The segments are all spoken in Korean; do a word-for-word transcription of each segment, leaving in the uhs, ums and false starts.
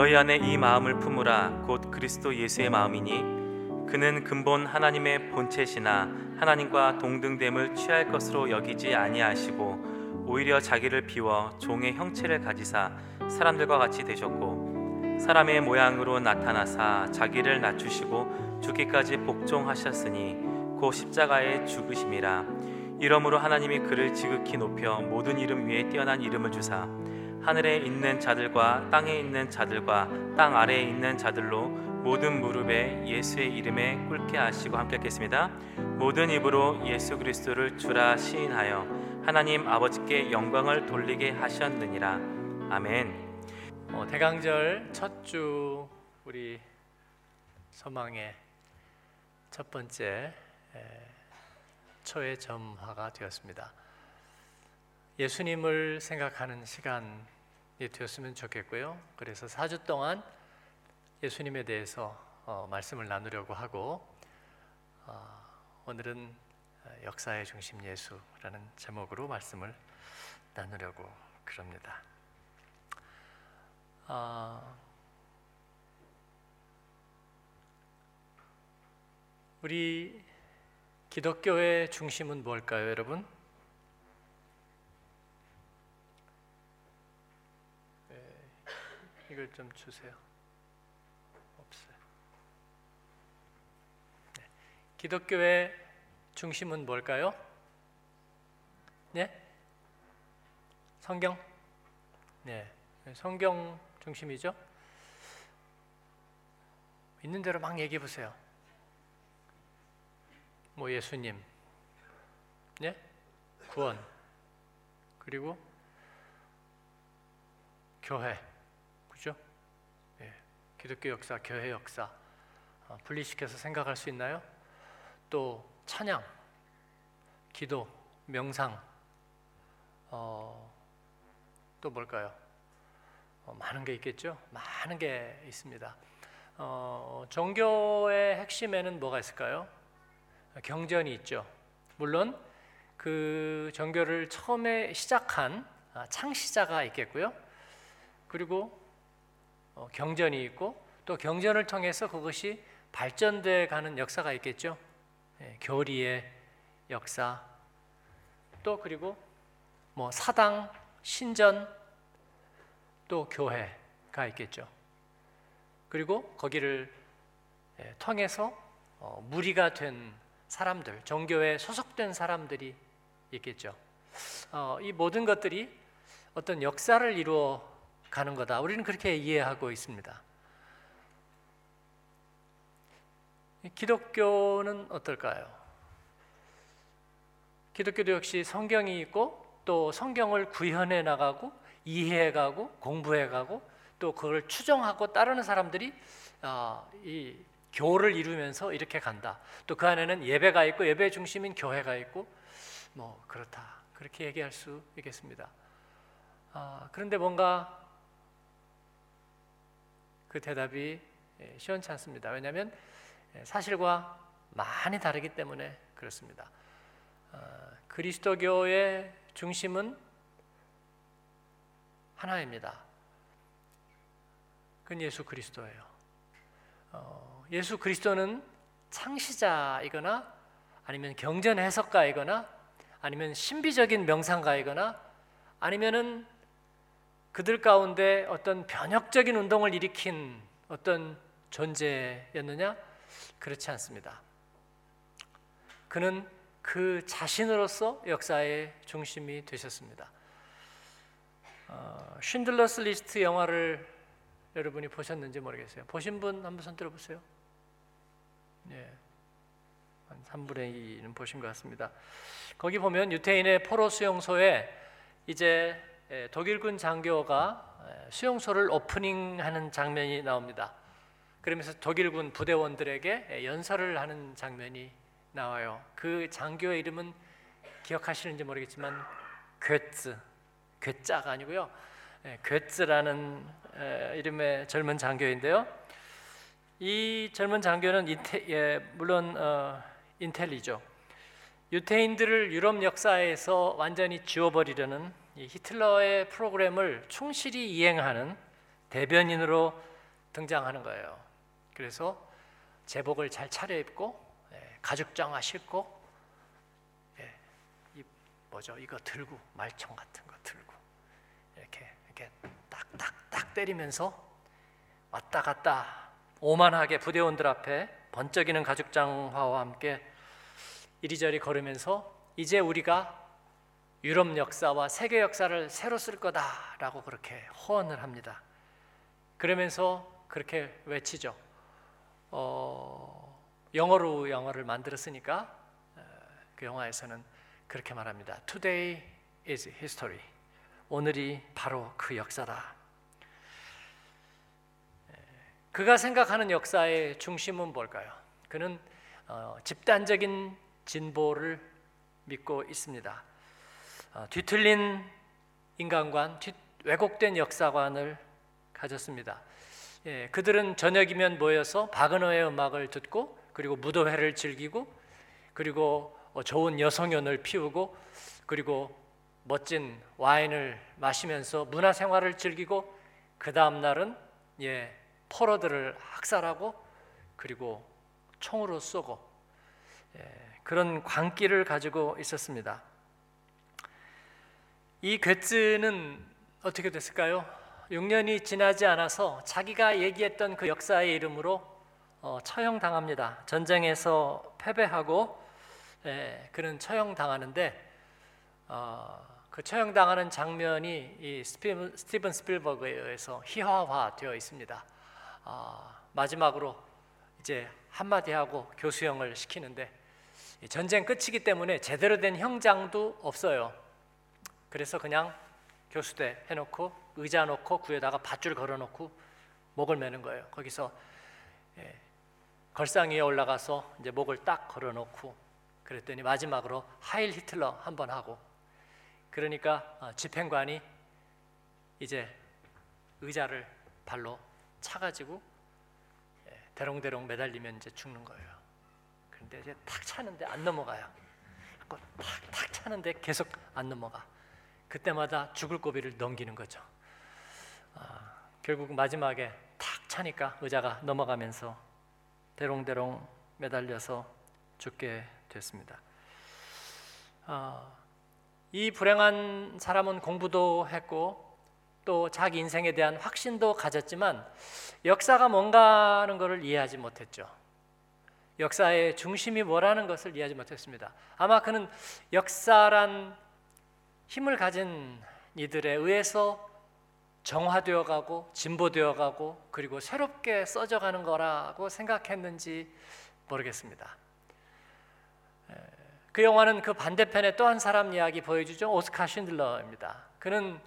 너희 안에 이 마음을 품으라 곧 그리스도 예수의 마음이니 그는 근본 하나님의 본체시나 하나님과 동등됨을 취할 것으로 여기지 아니하시고 오히려 자기를 비워 종의 형체를 가지사 사람들과 같이 되셨고 사람의 모양으로 나타나사 자기를 낮추시고 죽기까지 복종하셨으니 곧 십자가에 죽으심이라. 이러므로 하나님이 그를 지극히 높여 모든 이름 위에 뛰어난 이름을 주사 하늘에 있는 자들과 땅에 있는 자들과 땅 아래에 있는 자들로 모든 무릎에 예수의 이름에 꿇게 하시고 함께 하겠습니다. 모든 입으로 예수 그리스도를 주라 시인하여 하나님 아버지께 영광을 돌리게 하셨느니라. 아멘. 어, 대강절 첫 주 우리 소망의 첫 번째 에, 초의 점화가 되었습니다. 예수님을 생각하는 시간이 되었으면 좋겠고요. 그래서 사 주 동안 예수님에 대해서 어, 말씀을 나누려고 하고 어, 오늘은 역사의 중심 예수라는 제목으로 말씀을 나누려고 그럽니다. 어, 우리 기독교의 중심은 뭘까요, 여러분? 네, 이걸 좀 주세요. 없어요. 네. 기독교의 중심은 뭘까요? 네? 성경? 네, 성경 중심이죠. 있는 대로 막 얘기해 보세요. 뭐 예수님, 네? 구원, 그리고 교회, 그죠? 예, 기독교 역사, 교회 역사 어, 분리시켜서 생각할 수 있나요? 또 찬양, 기도, 명상, 어, 또 뭘까요? 어, 많은 게 있겠죠? 많은 게 있습니다. 어, 종교의 핵심에는 뭐가 있을까요? 경전이 있죠. 물론 그 종교를 처음에 시작한 창시자가 있겠고요. 그리고 어, 경전이 있고 또 경전을 통해서 그것이 발전돼 가는 역사가 있겠죠. 예, 교리의 역사, 또 그리고 뭐 사당, 신전, 또 교회가 있겠죠. 그리고 거기를 예, 통해서 어, 무리가 된 사람들, 종교에 소속된 사람들이 있겠죠. 어, 이 모든 것들이 어떤 역사를 이루어 가는 거다. 우리는 그렇게 이해하고 있습니다. 기독교는 어떨까요? 기독교도 역시 성경이 있고 또 성경을 구현해 나가고 이해해 가고 공부해 가고 또 그걸 추정하고 따르는 사람들이 어, 이 교를 이루면서 이렇게 간다. 또 그 안에는 예배가 있고 예배 중심인 교회가 있고 뭐 그렇다. 그렇게 얘기할 수 있겠습니다. 아, 그런데 뭔가 그 대답이 시원치 않습니다. 왜냐하면 사실과 많이 다르기 때문에 그렇습니다. 아, 그리스도교의 중심은 하나입니다. 그건 예수 그리스도예요. 어, 예수 그리스도는 창시자이거나 아니면 경전 해석가이거나 아니면 신비적인 명상가이거나 아니면은 그들 가운데 어떤 변혁적인 운동을 일으킨 어떤 존재였느냐? 그렇지 않습니다. 그는 그 자신으로서 역사의 중심이 되셨습니다. 어, 쉰들러스 리스트 영화를 여러분이 보셨는지 모르겠어요. 보신 분 한번 손 들어보세요. 예, 한 삼분의 이는 보신 것 같습니다. 거기 보면 유태인의 포로 수용소에 이제 독일군 장교가 수용소를 오프닝하는 장면이 나옵니다. 그러면서 독일군 부대원들에게 연설을 하는 장면이 나와요. 그 장교의 이름은 기억하시는지 모르겠지만 괴츠, 괴짜가 아니고요. 괴츠라는 이름의 젊은 장교인데요. 이 젊은 장교는 인테, 예, 물론 어, 인텔리죠. 유태인들을 유럽 역사에서 완전히 지워버리려는 이 히틀러의 프로그램을 충실히 이행하는 대변인으로 등장하는 거예요. 그래서 제복을 잘 차려입고 예, 가죽장화 신고 예, 이 뭐죠? 이거 들고 말총 같은 거 들고 이렇게 이렇게 딱딱딱 때리면서 왔다 갔다 오만하게 부대원들 앞에 번쩍이는 가죽장화와 함께 이리저리 걸으면서 이제 우리가 유럽 역사와 세계 역사를 새로 쓸 거다라고 그렇게 호언을 합니다. 그러면서 그렇게 외치죠. 어, 영어로 영어를 만들었으니까 그 영화에서는 그렇게 말합니다. Today is history. 오늘이 바로 그 역사다. 그가 생각하는 역사의 중심은 뭘까요? 그는 어, 집단적인 진보를 믿고 있습니다. 어, 뒤틀린 인간관, 뒤, 왜곡된 역사관을 가졌습니다. 예, 그들은 저녁이면 모여서 바그너의 음악을 듣고 그리고 무도회를 즐기고 그리고 어, 좋은 여성연을 피우고 그리고 멋진 와인을 마시면서 문화생활을 즐기고 그 다음 날은 예, 포로들을 학살하고 그리고 총으로 쏘고 예, 그런 광기를 가지고 있었습니다. 이 괴츠는 어떻게 됐을까요? 육 년이 지나지 않아서 자기가 얘기했던 그 역사의 이름으로 어, 처형당합니다. 전쟁에서 패배하고 예, 그는 처형당하는데 어, 그 처형당하는 장면이 이 스티븐, 스티븐 스필버그에 의해서 희화화되어 있습니다. 어, 마지막으로 이제 한마디 하고 교수형을 시키는데 전쟁 끝이기 때문에 제대로 된 형장도 없어요. 그래서 그냥 교수대 해놓고 의자 놓고 구에다가 밧줄 걸어놓고 목을 매는 거예요. 거기서 예, 걸상 위에 올라가서 이제 목을 딱 걸어놓고 그랬더니 마지막으로 하일 히틀러 한번 하고 그러니까 어, 집행관이 이제 의자를 발로 차가지고 예, 대롱대롱 매달리면 이제 죽는 거예요. 그런데 이제 탁 차는데 안 넘어가요. 탁탁 차는데 계속 안 넘어가. 그때마다 죽을 고비를 넘기는 거죠. 아, 결국 마지막에 탁 차니까 의자가 넘어가면서 대롱대롱 매달려서 죽게 됐습니다. 아, 이 불행한 사람은 공부도 했고 또 자기 인생에 대한 확신도 가졌지만 역사가 뭔가 하는 것을 이해하지 못했죠. 역사의 중심이 뭐라는 것을 이해하지 못했습니다. 아마 그는 역사란 힘을 가진 이들에 의해서 정화되어 가고 진보되어 가고 그리고 새롭게 써져가는 거라고 생각했는지 모르겠습니다. 그 영화는 그 반대편에 또 한 사람 이야기 보여주죠. 오스카 쉰들러입니다. 그는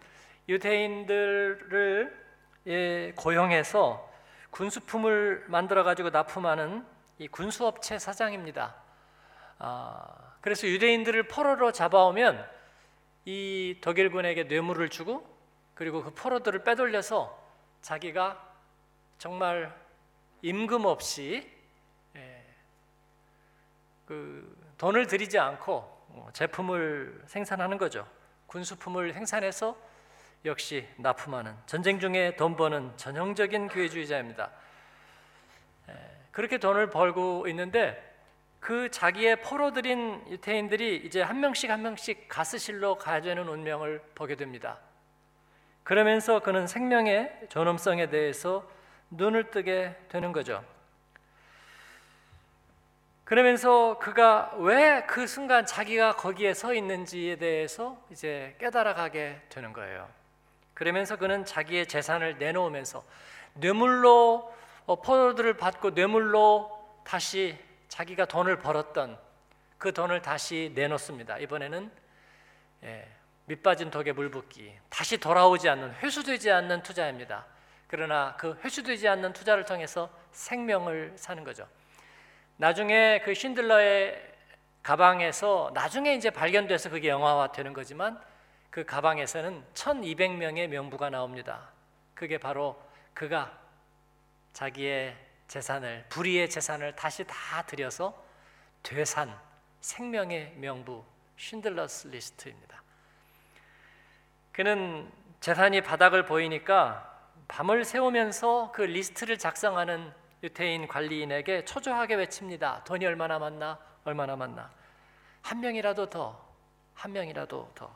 유대인들을 예, 고용해서 군수품을 만들어 가지고 납품하는 이 군수업체 사장입니다. 아, 그래서 유대인들을 포로로 잡아오면 이 독일군에게 뇌물을 주고 그리고 그 포로들을 빼돌려서 자기가 정말 임금 없이 예, 그 돈을 들이지 않고 제품을 생산하는 거죠. 군수품을 생산해서 역시 납품하는 전쟁 중에 돈 버는 전형적인 교회주의자입니다. 예, 그렇게 돈을 벌고 있는데 그 자기의 포로들인 유태인들이 이제 한 명씩 한 명씩 가스실로 가야 되는 운명을 보게 됩니다. 그러면서 그는 생명의 존엄성에 대해서 눈을 뜨게 되는 거죠. 그러면서 그가 왜 그 순간 자기가 거기에 서 있는지에 대해서 이제 깨달아가게 되는 거예요. 그러면서 그는 자기의 재산을 내놓으면서 뇌물로 포로들을 받고 뇌물로 다시 자기가 돈을 벌었던 그 돈을 다시 내놓습니다. 이번에는 예, 밑빠진 독에 물 붓기, 다시 돌아오지 않는, 회수되지 않는 투자입니다. 그러나 그 회수되지 않는 투자를 통해서 생명을 사는 거죠. 나중에 그 쉰들러의 가방에서 나중에 이제 발견돼서 그게 영화화되는 거지만 그 가방에서는 천이백 명의 명부가 나옵니다. 그게 바로 그가 자기의 재산을, 불의의 재산을 다시 다 들여서 되산 생명의 명부 쉰들러스 리스트입니다. 그는 재산이 바닥을 보이니까 밤을 새우면서 그 리스트를 작성하는 유태인 관리인에게 초조하게 외칩니다. 돈이 얼마 남았나? 얼마 남았나? 한 명이라도 더, 한 명이라도 더.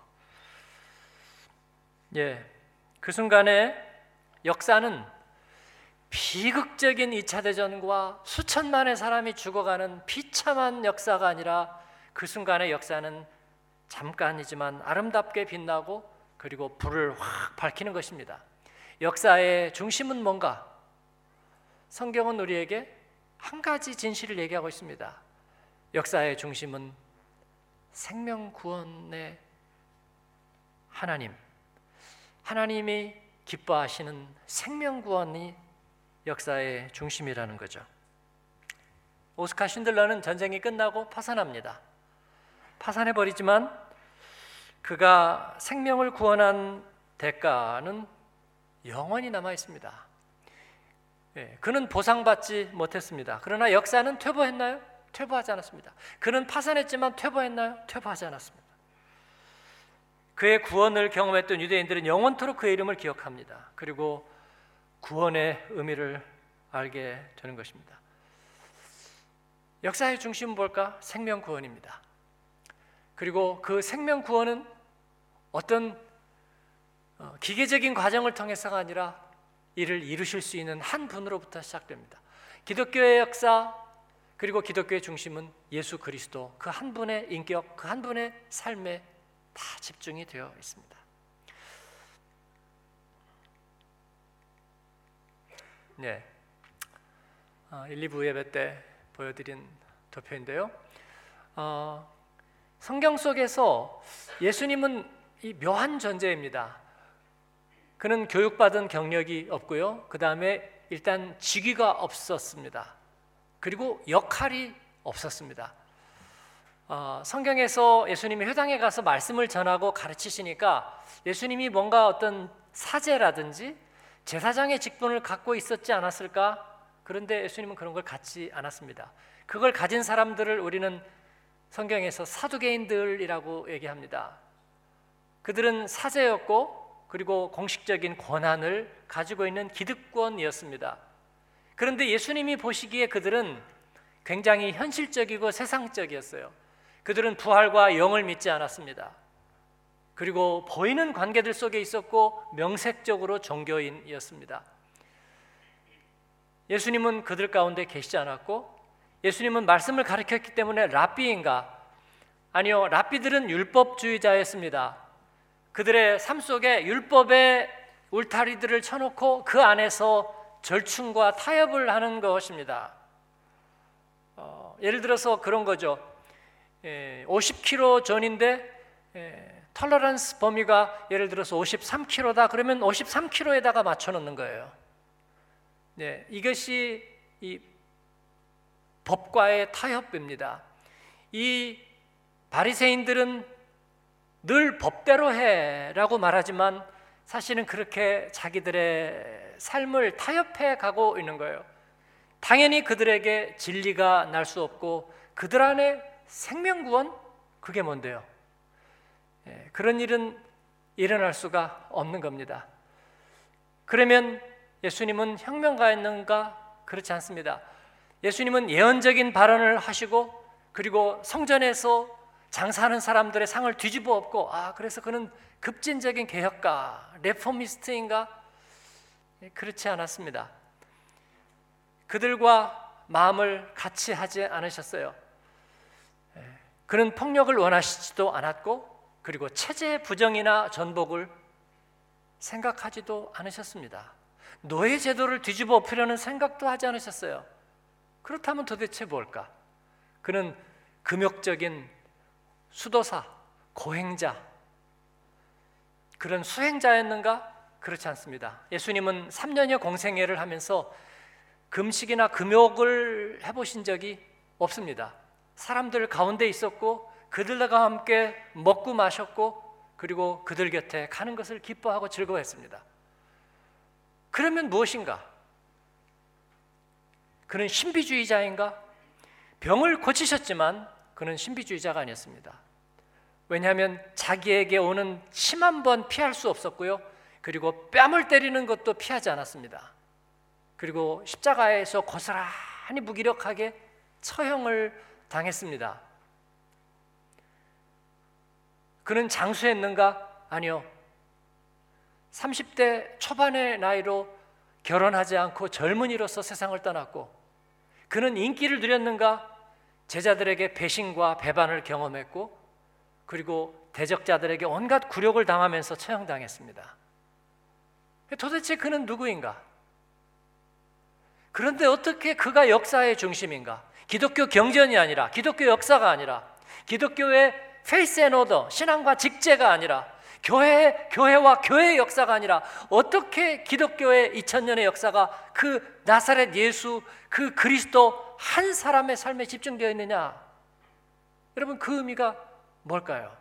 예, 그 순간에 역사는 비극적인 이 차 대전과 수천만의 사람이 죽어가는 비참한 역사가 아니라 그 순간의 역사는 잠깐이지만 아름답게 빛나고 그리고 불을 확 밝히는 것입니다. 역사의 중심은 뭔가? 성경은 우리에게 한 가지 진실을 얘기하고 있습니다. 역사의 중심은 생명 구원의 하나님, 하나님이 기뻐하시는 생명 구원이 역사의 중심이라는 거죠. 오스카 신들러는 전쟁이 끝나고 파산합니다. 파산해버리지만 그가 생명을 구원한 대가는 영원히 남아 있습니다. 예, 그는 보상받지 못했습니다. 그러나 역사는 퇴보했나요? 퇴보하지 않았습니다. 그는 파산했지만 퇴보했나요? 퇴보하지 않았습니다. 그의 구원을 경험했던 유대인들은 영원토록 그의 이름을 기억합니다. 그리고 구원의 의미를 알게 되는 것입니다. 역사의 중심은 뭘까? 생명 구원입니다. 그리고 그 생명 구원은 어떤 기계적인 과정을 통해서가 아니라 이를 이루실 수 있는 한 분으로부터 시작됩니다. 기독교의 역사 그리고 기독교의 중심은 예수 그리스도 그 한 분의 인격, 그 한 분의 삶에 다 집중이 되어 있습니다. 네, 일, 이 부 예배 때 보여드린 도표인데요. 어, 성경 속에서 예수님은 이 묘한 존재입니다. 그는 교육받은 경력이 없고요. 그 다음에 일단 직위가 없었습니다. 그리고 역할이 없었습니다. 어, 성경에서 예수님이 회당에 가서 말씀을 전하고 가르치시니까 예수님이 뭔가 어떤 사제라든지 제사장의 직분을 갖고 있었지 않았을까? 그런데 예수님은 그런 걸 갖지 않았습니다. 그걸 가진 사람들을 우리는 성경에서 사두개인들이라고 얘기합니다. 그들은 사제였고 그리고 공식적인 권한을 가지고 있는 기득권이었습니다. 그런데 예수님이 보시기에 그들은 굉장히 현실적이고 세상적이었어요. 그들은 부활과 영을 믿지 않았습니다. 그리고 보이는 관계들 속에 있었고 명색적으로 종교인이었습니다. 예수님은 그들 가운데 계시지 않았고 예수님은 말씀을 가르쳤기 때문에 랍비인가? 아니요, 랍비들은 율법주의자였습니다. 그들의 삶 속에 율법의 울타리들을 쳐놓고 그 안에서 절충과 타협을 하는 것입니다. 어, 예를 들어서 그런 거죠. 예, 오십 킬로그램 전인데 예, 톨러런스 범위가 예를 들어서 오십삼 킬로그램다 그러면 오십삼 킬로그램에다가 맞춰놓는 거예요. 네, 이것이 이 법과의 타협입니다. 이 바리새인들은 늘 법대로 해라고 말하지만 사실은 그렇게 자기들의 삶을 타협해 가고 있는 거예요. 당연히 그들에게 진리가 날 수 없고 그들 안에 생명구원? 그게 뭔데요? 예, 그런 일은 일어날 수가 없는 겁니다. 그러면 예수님은 혁명가였는가? 그렇지 않습니다. 예수님은 예언적인 발언을 하시고 그리고 성전에서 장사하는 사람들의 상을 뒤집어 엎고 아 그래서 그는 급진적인 개혁가, 레포미스트인가? 예, 그렇지 않았습니다. 그들과 마음을 같이 하지 않으셨어요. 예, 그는 폭력을 원하시지도 않았고 그리고 체제 부정이나 전복을 생각하지도 않으셨습니다. 노예 제도를 뒤집어 엎으려는 생각도 하지 않으셨어요. 그렇다면 도대체 뭘까? 그는 금욕적인 수도사, 고행자, 그런 수행자였는가? 그렇지 않습니다. 예수님은 삼 년여 공생애를 하면서 금식이나 금욕을 해보신 적이 없습니다. 사람들 가운데 있었고 그들과 함께 먹고 마셨고 그리고 그들 곁에 가는 것을 기뻐하고 즐거워했습니다. 그러면 무엇인가? 그는 신비주의자인가? 병을 고치셨지만 그는 신비주의자가 아니었습니다. 왜냐하면 자기에게 오는 침 한 번 피할 수 없었고요. 그리고 뺨을 때리는 것도 피하지 않았습니다. 그리고 십자가에서 고스란히 무기력하게 처형을 당했습니다. 그는 장수했는가? 아니요. 삼십 대 초반의 나이로 결혼하지 않고 젊은이로서 세상을 떠났고, 그는 인기를 누렸는가? 제자들에게 배신과 배반을 경험했고, 그리고 대적자들에게 온갖 굴욕을 당하면서 처형당했습니다. 도대체 그는 누구인가? 그런데 어떻게 그가 역사의 중심인가? 기독교 경전이 아니라, 기독교 역사가 아니라, 기독교의 페이스 앤 오더, 신앙과 직제가 아니라, 교회, 교회와 교회의 역사가 아니라 어떻게 기독교의 이천 년의 역사가 그 나사렛 예수, 그 그리스도 한 사람의 삶에 집중되어 있느냐? 여러분, 그 의미가 뭘까요?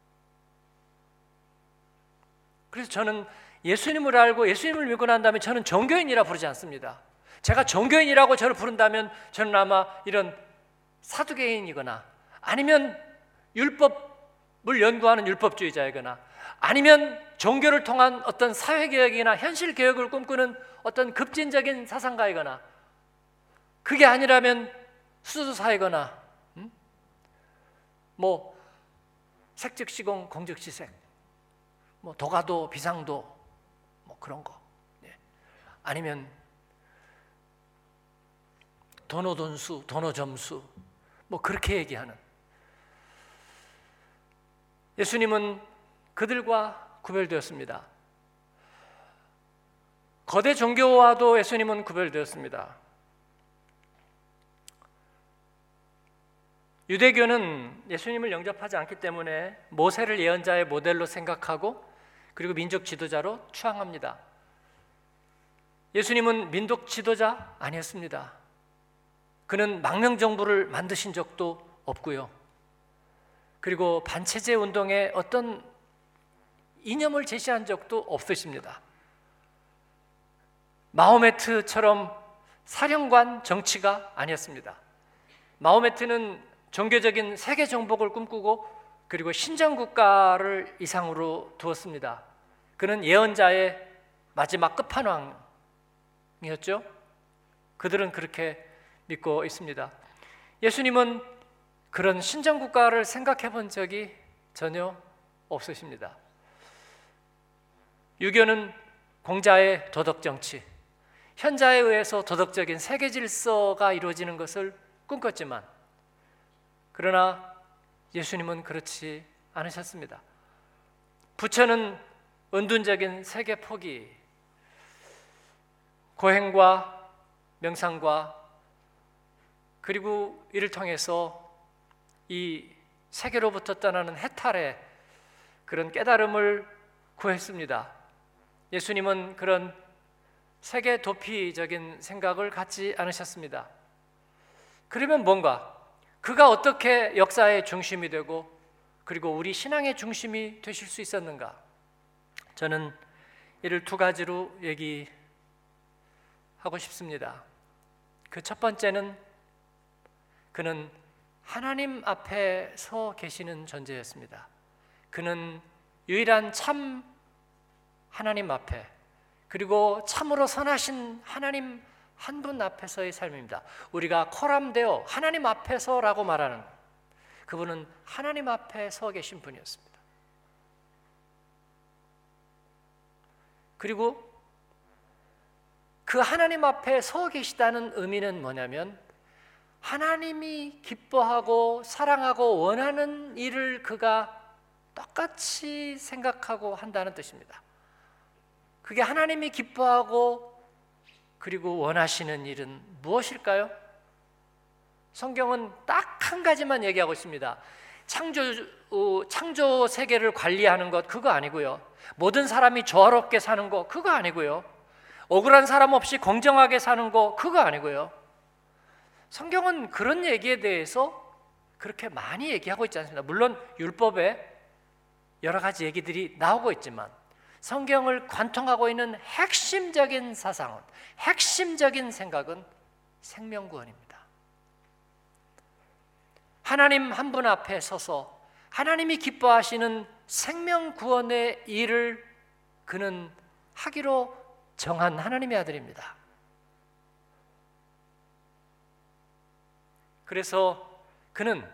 그래서 저는 예수님을 알고 예수님을 믿고 난 다음에 저는 종교인이라 부르지 않습니다. 제가 종교인이라고 저를 부른다면 저는 아마 이런 사두개인이거나, 아니면 율법을 연구하는 율법주의자이거나, 아니면 종교를 통한 어떤 사회개혁이나 현실개혁을 꿈꾸는 어떤 급진적인 사상가이거나, 그게 아니라면 수도사이거나, 음? 뭐 색즉시공 공즉시색, 뭐 도가도 비상도, 뭐 그런 거, 예. 아니면 도노돈수, 도노점수, 뭐 그렇게 얘기하는. 예수님은 그들과 구별되었습니다. 거대 종교와도 예수님은 구별되었습니다. 유대교는 예수님을 영접하지 않기 때문에 모세를 예언자의 모델로 생각하고, 그리고 민족 지도자로 추앙합니다. 예수님은 민족 지도자 아니었습니다. 그는 망명정부를 만드신 적도 없고요. 그리고 반체제 운동에 어떤 이념을 제시한 적도 없으십니다. 마호메트처럼 사령관 정치가 아니었습니다. 마호메트는 종교적인 세계 정복을 꿈꾸고, 그리고 신정국가를 이상으로 두었습니다. 그는 예언자의 마지막 끝판왕이었죠. 그들은 그렇게 믿고 있습니다. 예수님은 그런 신정국가를 생각해 본 적이 전혀 없으십니다. 유교는 공자의 도덕정치, 현자에 의해서 도덕적인 세계 질서가 이루어지는 것을 꿈꿨지만, 그러나 예수님은 그렇지 않으셨습니다. 부처는 은둔적인 세계 포기, 고행과 명상과, 그리고 이를 통해서 이 세계로부터 떠나는 해탈의 그런 깨달음을 구했습니다. 예수님은 그런 세계 도피적인 생각을 갖지 않으셨습니다. 그러면 뭔가 그가 어떻게 역사의 중심이 되고, 그리고 우리 신앙의 중심이 되실 수 있었는가? 저는 이를 두 가지로 얘기하고 싶습니다. 그 첫 번째는 그는 하나님 앞에 서 계시는 존재였습니다. 그는 유일한 참 하나님 앞에, 그리고 참으로 선하신 하나님 한 분 앞에서의 삶입니다. 우리가 코람데오, 하나님 앞에서라고 말하는, 그분은 하나님 앞에 서 계신 분이었습니다. 그리고 그 하나님 앞에 서 계시다는 의미는 뭐냐면, 하나님이 기뻐하고 사랑하고 원하는 일을 그가 똑같이 생각하고 한다는 뜻입니다. 그게 하나님이 기뻐하고 그리고 원하시는 일은 무엇일까요? 성경은 딱 한 가지만 얘기하고 있습니다. 창조, 어, 창조 세계를 관리하는 것, 그거 아니고요. 모든 사람이 조화롭게 사는 거, 그거 아니고요. 억울한 사람 없이 공정하게 사는 거, 그거 아니고요. 성경은 그런 얘기에 대해서 그렇게 많이 얘기하고 있지 않습니다. 물론 율법에 여러 가지 얘기들이 나오고 있지만, 성경을 관통하고 있는 핵심적인 사상은, 핵심적인 생각은 생명구원입니다. 하나님 한 분 앞에 서서 하나님이 기뻐하시는 생명구원의 일을 그는 하기로 정한 하나님의 아들입니다. 그래서 그는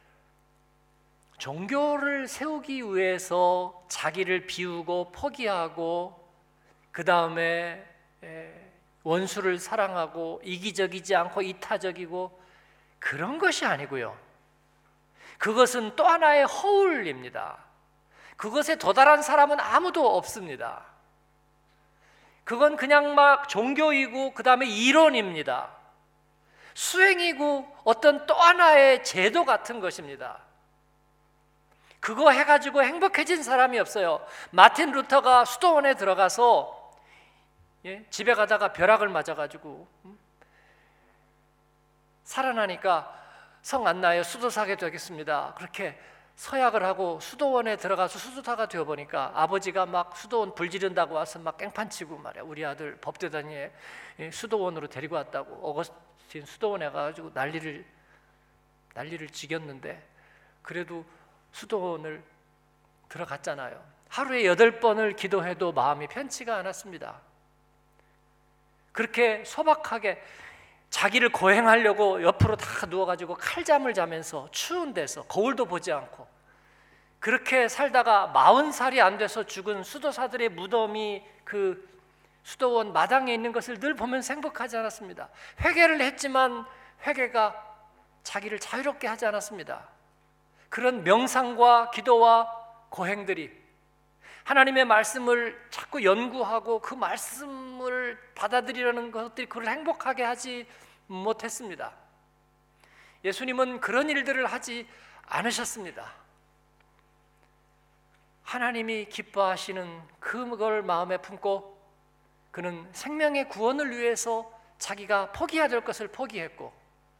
종교를 세우기 위해서 자기를 비우고 포기하고 그 다음에 원수를 사랑하고 이기적이지 않고 이타적이고 그런 것이 아니고요. 그것은 또 하나의 허울입니다. 그것에 도달한 사람은 아무도 없습니다. 그건 그냥 막 종교이고 그 다음에 이론입니다. 수행이고 어떤 또 하나의 제도 같은 것입니다. 그거 해가지고 행복해진 사람이 없어요. 마틴 루터가 수도원에 들어가서 예? 집에 가다가 벼락을 맞아가지고 음? 살아나니까 성 안 나요. 수도사게 되겠습니다. 그렇게 서약을 하고 수도원에 들어가서 수도사가 되어보니까 아버지가 막 수도원 불 지른다고 와서 막 깽판치고 말이야. 우리 아들 법대단위에 수도원으로 데리고 왔다고. 어거스틴 수도원에 가가지고 난리를 난리를 지겼는데 그래도 수도원을 들어갔잖아요. 하루에 여덟 번을 기도해도 마음이 편치가 않았습니다. 그렇게 소박하게 자기를 고행하려고 옆으로 다 누워가지고 칼잠을 자면서 추운 데서 거울도 보지 않고 그렇게 살다가 마흔 살이 안 돼서 죽은 수도사들의 무덤이 그 수도원 마당에 있는 것을 늘 보면서 행복하지 않았습니다. 회개를 했지만 회개가 자기를 자유롭게 하지 않았습니다. 그런 명상과 기도와 고행들이 하나님의 말씀을 자꾸 연구하고 그 말씀을 받아들이려는 것들이 그를 행복하게 하지 못했습니다. 예수님은 그런 일들을 하지 않으셨습니다. 하나님이 기뻐하시는 그걸 마음에 품고 그는 생명의 구원을 위해서 자기가 포기해야 될 것을 포기했고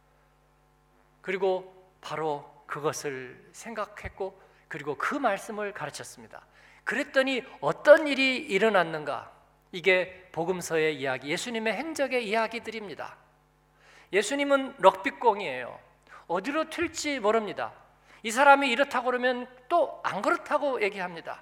그리고 바로 그것을 생각했고 그리고 그 말씀을 가르쳤습니다. 그랬더니 어떤 일이 일어났는가? 이게 복음서의 이야기, 예수님의 행적의 이야기들입니다. 예수님은 럭비공이에요. 어디로 튈지 모릅니다. 이 사람이 이렇다고 그러면 또 안 그렇다고 얘기합니다.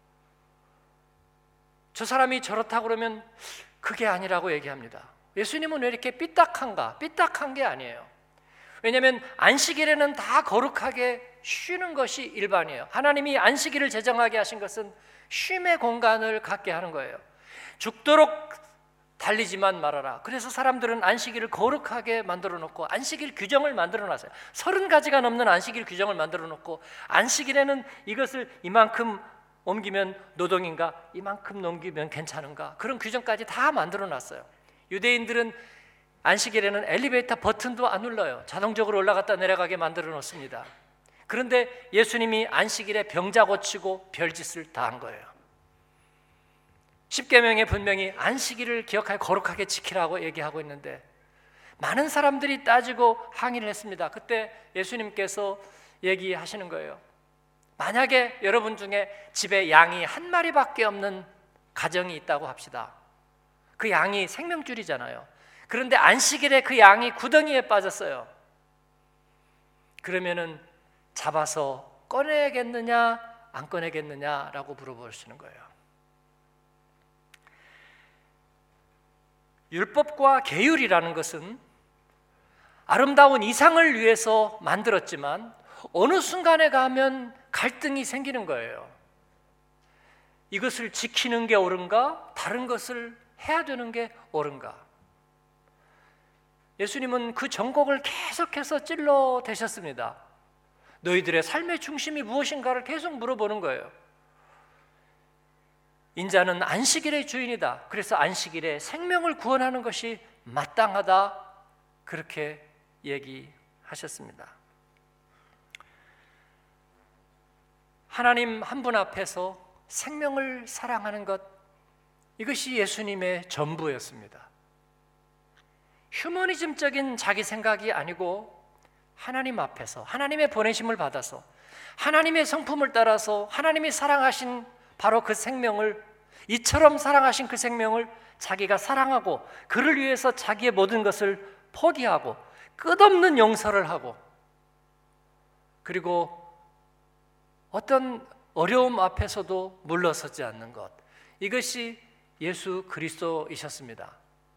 저 사람이 저렇다고 그러면 그게 아니라고 얘기합니다. 예수님은 왜 이렇게 삐딱한가? 삐딱한 게 아니에요. 왜냐하면 안식일에는 다 거룩하게 쉬는 것이 일반이에요. 하나님이 안식일을 제정하게 하신 것은 쉼의 공간을 갖게 하는 거예요. 죽도록 달리지만 말아라. 그래서 사람들은 안식일을 거룩하게 만들어 놓고 안식일 규정을 만들어 놨어요. 서른 가지가 넘는 안식일 규정을 만들어 놓고 안식일에는 이것을 이만큼 옮기면 노동인가? 이만큼 넘기면 괜찮은가? 그런 규정까지 다 만들어 놨어요. 유대인들은 안식일에는 엘리베이터 버튼도 안 눌러요. 자동적으로 올라갔다 내려가게 만들어 놓습니다. 그런데 예수님이 안식일에 병자 고치고 별짓을 다 한 거예요. 십계명에 분명히 안식일을 기억하여 거룩하게 지키라고 얘기하고 있는데 많은 사람들이 따지고 항의를 했습니다. 그때 예수님께서 얘기하시는 거예요. 만약에 여러분 중에 집에 양이 한 마리밖에 없는 가정이 있다고 합시다. 그 양이 생명줄이잖아요. 그런데 안식일에 그 양이 구덩이에 빠졌어요. 그러면은 잡아서 꺼내겠느냐 안 꺼내겠느냐라고 물어보시는 거예요. 율법과 계율이라는 것은 아름다운 이상을 위해서 만들었지만 어느 순간에 가면 갈등이 생기는 거예요. 이것을 지키는 게 옳은가? 다른 것을 해야 되는 게 옳은가? 예수님은 그 정곡을 계속해서 찔러대셨습니다. 너희들의 삶의 중심이 무엇인가를 계속 물어보는 거예요. 인자는 안식일의 주인이다. 그래서 안식일에 생명을 구원하는 것이 마땅하다. 그렇게 얘기하셨습니다. 하나님 한 분 앞에서 생명을 사랑하는 것, 이것이 예수님의 전부였습니다. 휴머니즘적인 자기 생각이 아니고 하나님 앞에서 하나님의 보내심을 받아서 하나님의 성품을 따라서 하나님이 사랑하신 바로 그 생명을, 이처럼 사랑하신 그 생명을 자기가 사랑하고 그를 위해서 자기의 모든 것을 포기하고 끝없는 용서를 하고 그리고 어떤 어려움 앞에서도 물러서지 않는 것, 이것이 예수 그리스도이셨습니다.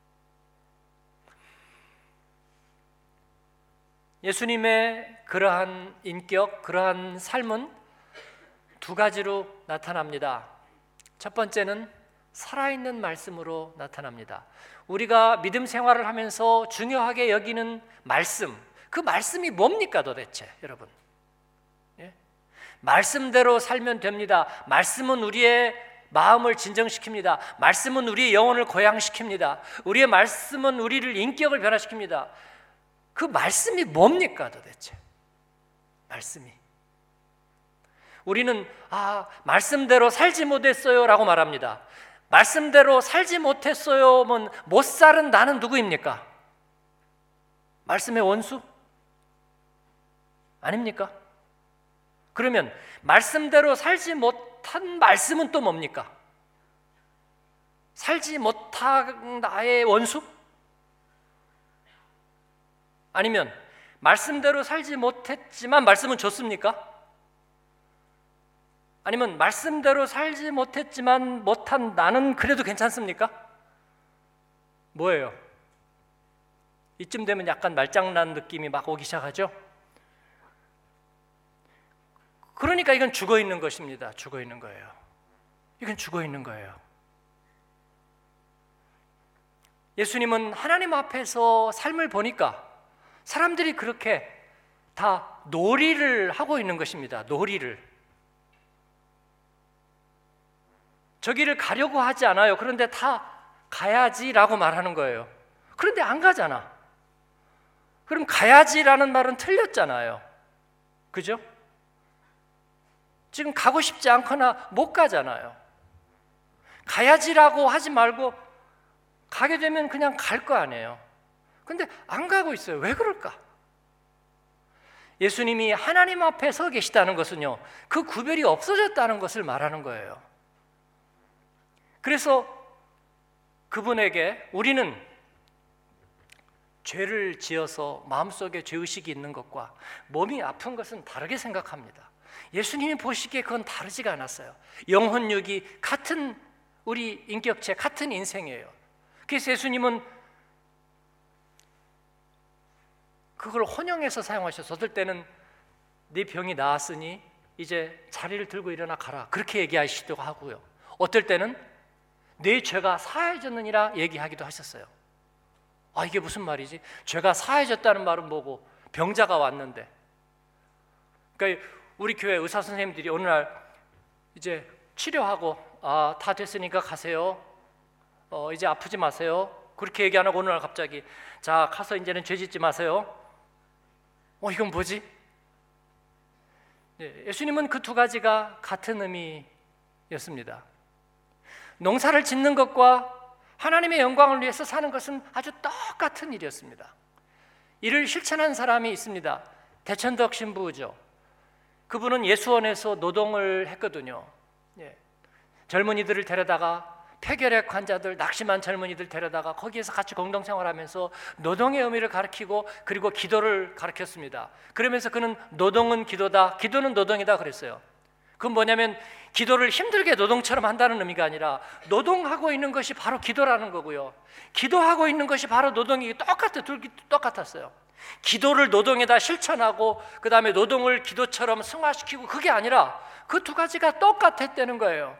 예수님의 그러한 인격, 그러한 삶은 두 가지로 나타납니다. 첫 번째는 살아있는 말씀으로 나타납니다. 우리가 믿음 생활을 하면서 중요하게 여기는 말씀, 그 말씀이 뭡니까 도대체, 여러분? 예? 말씀대로 살면 됩니다. 말씀은 우리의 마음을 진정시킵니다. 말씀은 우리의 영혼을 고양시킵니다. 우리의 말씀은 우리를 인격을 변화시킵니다. 그 말씀이 뭡니까 도대체? 말씀이. 우리는 아, 말씀대로 살지 못했어요 라고 말합니다. 말씀대로 살지 못했어요면 못 살은 나는 누구입니까? 말씀의 원수? 아닙니까? 그러면 말씀대로 살지 못한 말씀은 또 뭡니까? 살지 못한 나의 원수? 아니면 말씀대로 살지 못했지만 말씀은 좋습니까? 아니면 말씀대로 살지 못했지만 못한 나는 그래도 괜찮습니까? 뭐예요? 이쯤 되면 약간 말장난 느낌이 막 오기 시작하죠? 그러니까 이건 죽어 있는 것입니다. 죽어 있는 거예요. 이건 죽어 있는 거예요. 예수님은 하나님 앞에서 삶을 보니까 사람들이 그렇게 다 놀이를 하고 있는 것입니다. 놀이를. 저기를 가려고 하지 않아요. 그런데 다 가야지라고 말하는 거예요. 그런데 안 가잖아. 그럼 가야지라는 말은 틀렸잖아요. 그죠? 지금 가고 싶지 않거나 못 가잖아요. 가야지라고 하지 말고 가게 되면 그냥 갈 거 아니에요. 근데 안 가고 있어요. 왜 그럴까? 예수님이 하나님 앞에 서 계시다는 것은요, 그 구별이 없어졌다는 것을 말하는 거예요. 그래서 그분에게 우리는 죄를 지어서 마음속에 죄의식이 있는 것과 몸이 아픈 것은 다르게 생각합니다. 예수님이 보시기에 그건 다르지가 않았어요. 영혼육이 같은 우리 인격체, 같은 인생이에요. 그래서 예수님은 그걸 혼용해서 사용하셔서 어떨 때는 네 병이 나았으니 이제 자리를 들고 일어나 가라 그렇게 얘기하시기도 하고요. 어떨 때는 네 죄가 사해졌느니라 얘기하기도 하셨어요. 아, 이게 무슨 말이지? 죄가 사해졌다는 말은 뭐고 병자가 왔는데. 그러니까 우리 교회 의사 선생님들이 어느 날 이제 치료하고 아, 다 됐으니까 가세요. 어, 이제 아프지 마세요. 그렇게 얘기 안 하고 어느 날 갑자기 자, 가서 이제는 죄 짓지 마세요. 어, 이건 뭐지? 예, 예수님은 그 두 가지가 같은 의미였습니다. 농사를 짓는 것과 하나님의 영광을 위해서 사는 것은 아주 똑같은 일이었습니다. 이를 실천한 사람이 있습니다. 대천덕 신부죠. 그분은 예수원에서 노동을 했거든요. 예. 젊은이들을 데려다가 폐결핵 환자들, 낙심한 젊은이들 데려다가 거기에서 같이 공동생활하면서 노동의 의미를 가르치고 그리고 기도를 가르쳤습니다. 그러면서 그는 노동은 기도다, 기도는 노동이다 그랬어요. 그건 뭐냐면 기도를 힘들게 노동처럼 한다는 의미가 아니라 노동하고 있는 것이 바로 기도라는 거고요. 기도하고 있는 것이 바로 노동이 똑같아, 둘 똑같았어요. 기도를 노동에다 실천하고 그 다음에 노동을 기도처럼 승화시키고 그게 아니라 그 두 가지가 똑같았다는 거예요.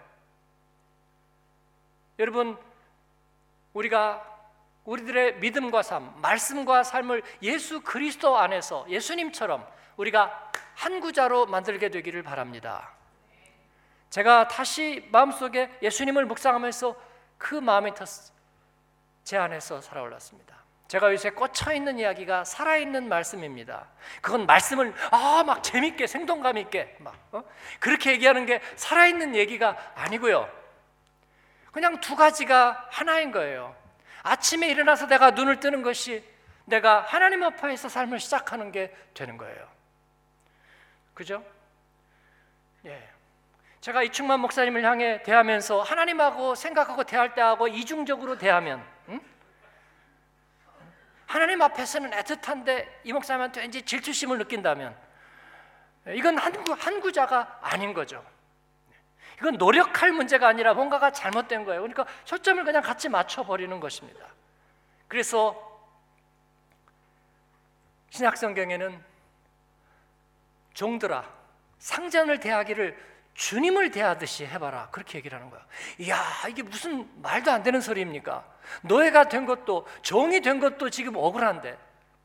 여러분, 우리가 우리들의 믿음과 삶, 말씀과 삶을 예수 그리스도 안에서 예수님처럼 우리가 한 구자로 만들게 되기를 바랍니다. 제가 다시 마음속에 예수님을 묵상하면서 그 마음이 제 안에서 살아올랐습니다. 제가 요새 꽂혀있는 이야기가 살아있는 말씀입니다. 그건 말씀을 아, 막 재밌게 생동감 있게 막 어? 그렇게 얘기하는 게 살아있는 얘기가 아니고요. 그냥 두 가지가 하나인 거예요. 아침에 일어나서 내가 눈을 뜨는 것이 내가 하나님 앞에서 삶을 시작하는 게 되는 거예요. 그죠? 예. 제가 이충만 목사님을 향해 대하면서 하나님하고 생각하고 대할 때하고 이중적으로 대하면 응? 하나님 앞에서는 애틋한데 이 목사님한테 왠지 질투심을 느낀다면 이건 한, 구, 한 구자가 아닌 거죠. 이건 노력할 문제가 아니라 뭔가가 잘못된 거예요. 그러니까 초점을 그냥 같이 맞춰버리는 것입니다. 그래서 신약성경에는 종들아, 상전을 대하기를 주님을 대하듯이 해봐라, 그렇게 얘기를 하는 거야. 이야, 이게 무슨 말도 안 되는 소리입니까? 노예가 된 것도, 종이 된 것도 지금 억울한데.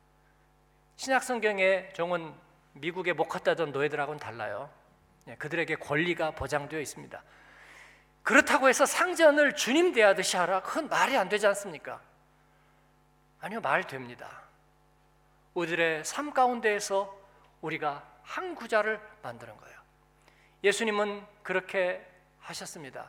신약성경의 종은 미국의 목화 따던 노예들하고는 달라요. 그들에게 권리가 보장되어 있습니다. 그렇다고 해서 상전을 주님 대하듯이 하라? 그건 말이 안 되지 않습니까? 아니요, 말 됩니다. 우리들의 삶 가운데에서 우리가 한 구자를 만드는 거예요. 예수님은 그렇게 하셨습니다.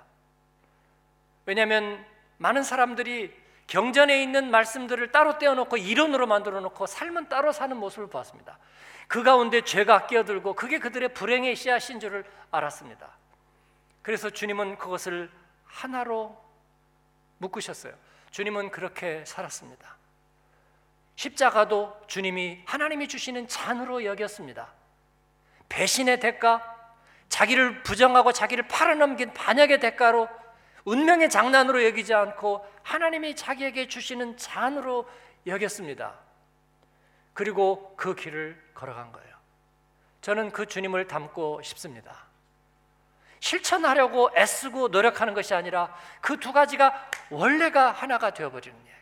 왜냐하면 많은 사람들이 경전에 있는 말씀들을 따로 떼어놓고 이론으로 만들어 놓고 삶은 따로 사는 모습을 보았습니다. 그 가운데 죄가 끼어들고 그게 그들의 불행의 씨앗인 줄을 알았습니다. 그래서 주님은 그것을 하나로 묶으셨어요. 주님은 그렇게 살았습니다. 십자가도 주님이 하나님이 주시는 잔으로 여겼습니다. 배신의 대가, 자기를 부정하고 자기를 팔아넘긴 반역의 대가로, 운명의 장난으로 여기지 않고 하나님이 자기에게 주시는 잔으로 여겼습니다. 그리고 그 길을 걸어간 거예요. 저는 그 주님을 닮고 싶습니다. 실천하려고 애쓰고 노력하는 것이 아니라 그 두 가지가 원래가 하나가 되어버리는 이야기.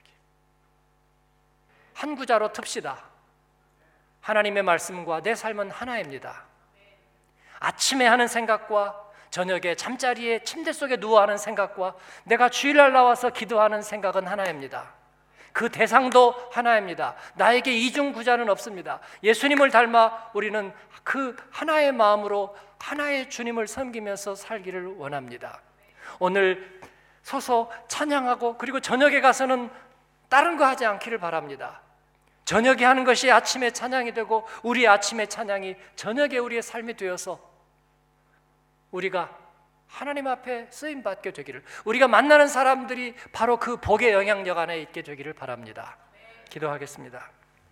한 구자로 틉시다. 하나님의 말씀과 내 삶은 하나입니다. 아침에 하는 생각과 저녁에 잠자리에 침대 속에 누워 하는 생각과 내가 주일날 나와서 기도하는 생각은 하나입니다. 그 대상도 하나입니다. 나에게 이중구자는 없습니다. 예수님을 닮아 우리는 그 하나의 마음으로 하나의 주님을 섬기면서 살기를 원합니다. 오늘 서서 찬양하고 그리고 저녁에 가서는 다른 거 하지 않기를 바랍니다. 저녁에 하는 것이 아침에 찬양이 되고 우리의 아침의 찬양이 저녁에 우리의 삶이 되어서 우리가 하나님 앞에 쓰임받게 되기를, 우리가 만나는 사람들이 바로 그 복의 영향력 안에 있게 되기를 바랍니다. 기도하겠습니다.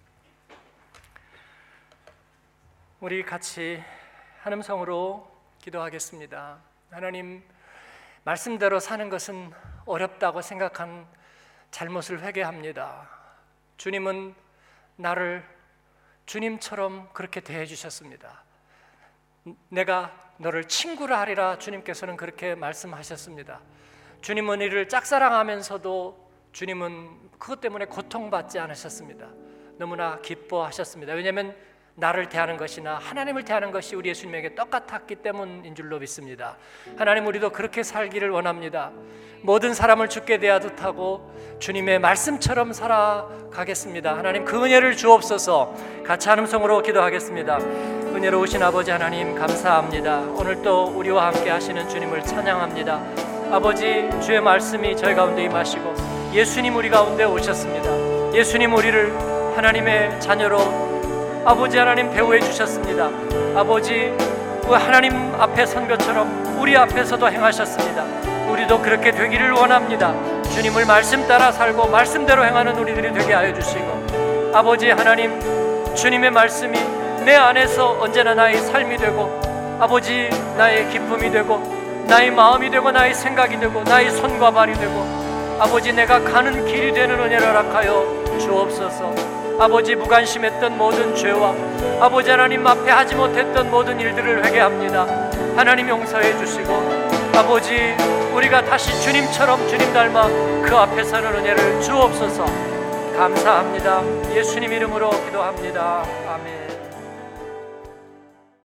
우리 같이 한 음성으로 기도하겠습니다. 하나님, 말씀대로 사는 것은 어렵다고 생각한 잘못을 회개합니다. 주님은 나를 주님처럼 그렇게 대해 주셨습니다. 내가 너를 친구라 하리라, 주님께서는 그렇게 말씀하셨습니다. 주님은 이를 짝사랑하면서도 주님은 그것 때문에 고통받지 않으셨습니다. 너무나 기뻐하셨습니다. 왜냐하면 나를 대하는 것이나 하나님을 대하는 것이 우리 예수님에게 똑같았기 때문인 줄로 믿습니다. 하나님, 우리도 그렇게 살기를 원합니다. 모든 사람을 주께 대하듯 하고 주님의 말씀처럼 살아가겠습니다. 하나님, 그 은혜를 주옵소서. 같이 한 음성으로 기도하겠습니다. 은혜로우신 아버지 하나님, 감사합니다. 오늘 또 우리와 함께 하시는 주님을 찬양합니다. 아버지, 주의 말씀이 저희 가운데 임하시고 예수님 우리 가운데 오셨습니다. 예수님 우리를 하나님의 자녀로 아버지 하나님 대우해 주셨습니다. 아버지, 하나님 앞에 선 것처럼 우리 앞에서도 행하셨습니다. 우리도 그렇게 되기를 원합니다. 주님을 말씀 따라 살고 말씀대로 행하는 우리들이 되게 하여 주시고, 아버지 하나님, 주님의 말씀이 내 안에서 언제나 나의 삶이 되고, 아버지 나의 기쁨이 되고 나의 마음이 되고 나의 생각이 되고 나의 손과 발이 되고, 아버지 내가 가는 길이 되는 은혜를 허락하여 주옵소서. 아버지, 무관심했던 모든 죄와 아버지 하나님 앞에 하지 못했던 모든 일들을 회개합니다. 하나님 용서해 주시고, 아버지 우리가 다시 주님처럼 주님 닮아 그 앞에 서는 은혜를 주옵소서. 감사합니다. 예수님 이름으로 기도합니다. 아멘.